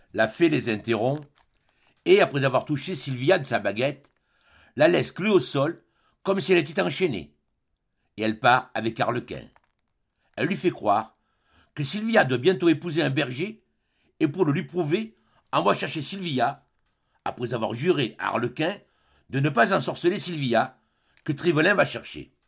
La fée les interrompt et, après avoir touché Sylvia de sa baguette, la laisse clouer au sol comme si elle était enchaînée. Et elle part avec Arlequin. Elle lui fait croire que Sylvia doit bientôt épouser un berger et pour le lui prouver, envoie chercher Sylvia, après avoir juré à Arlequin de ne pas ensorceler Sylvia, que Trivelin va chercher.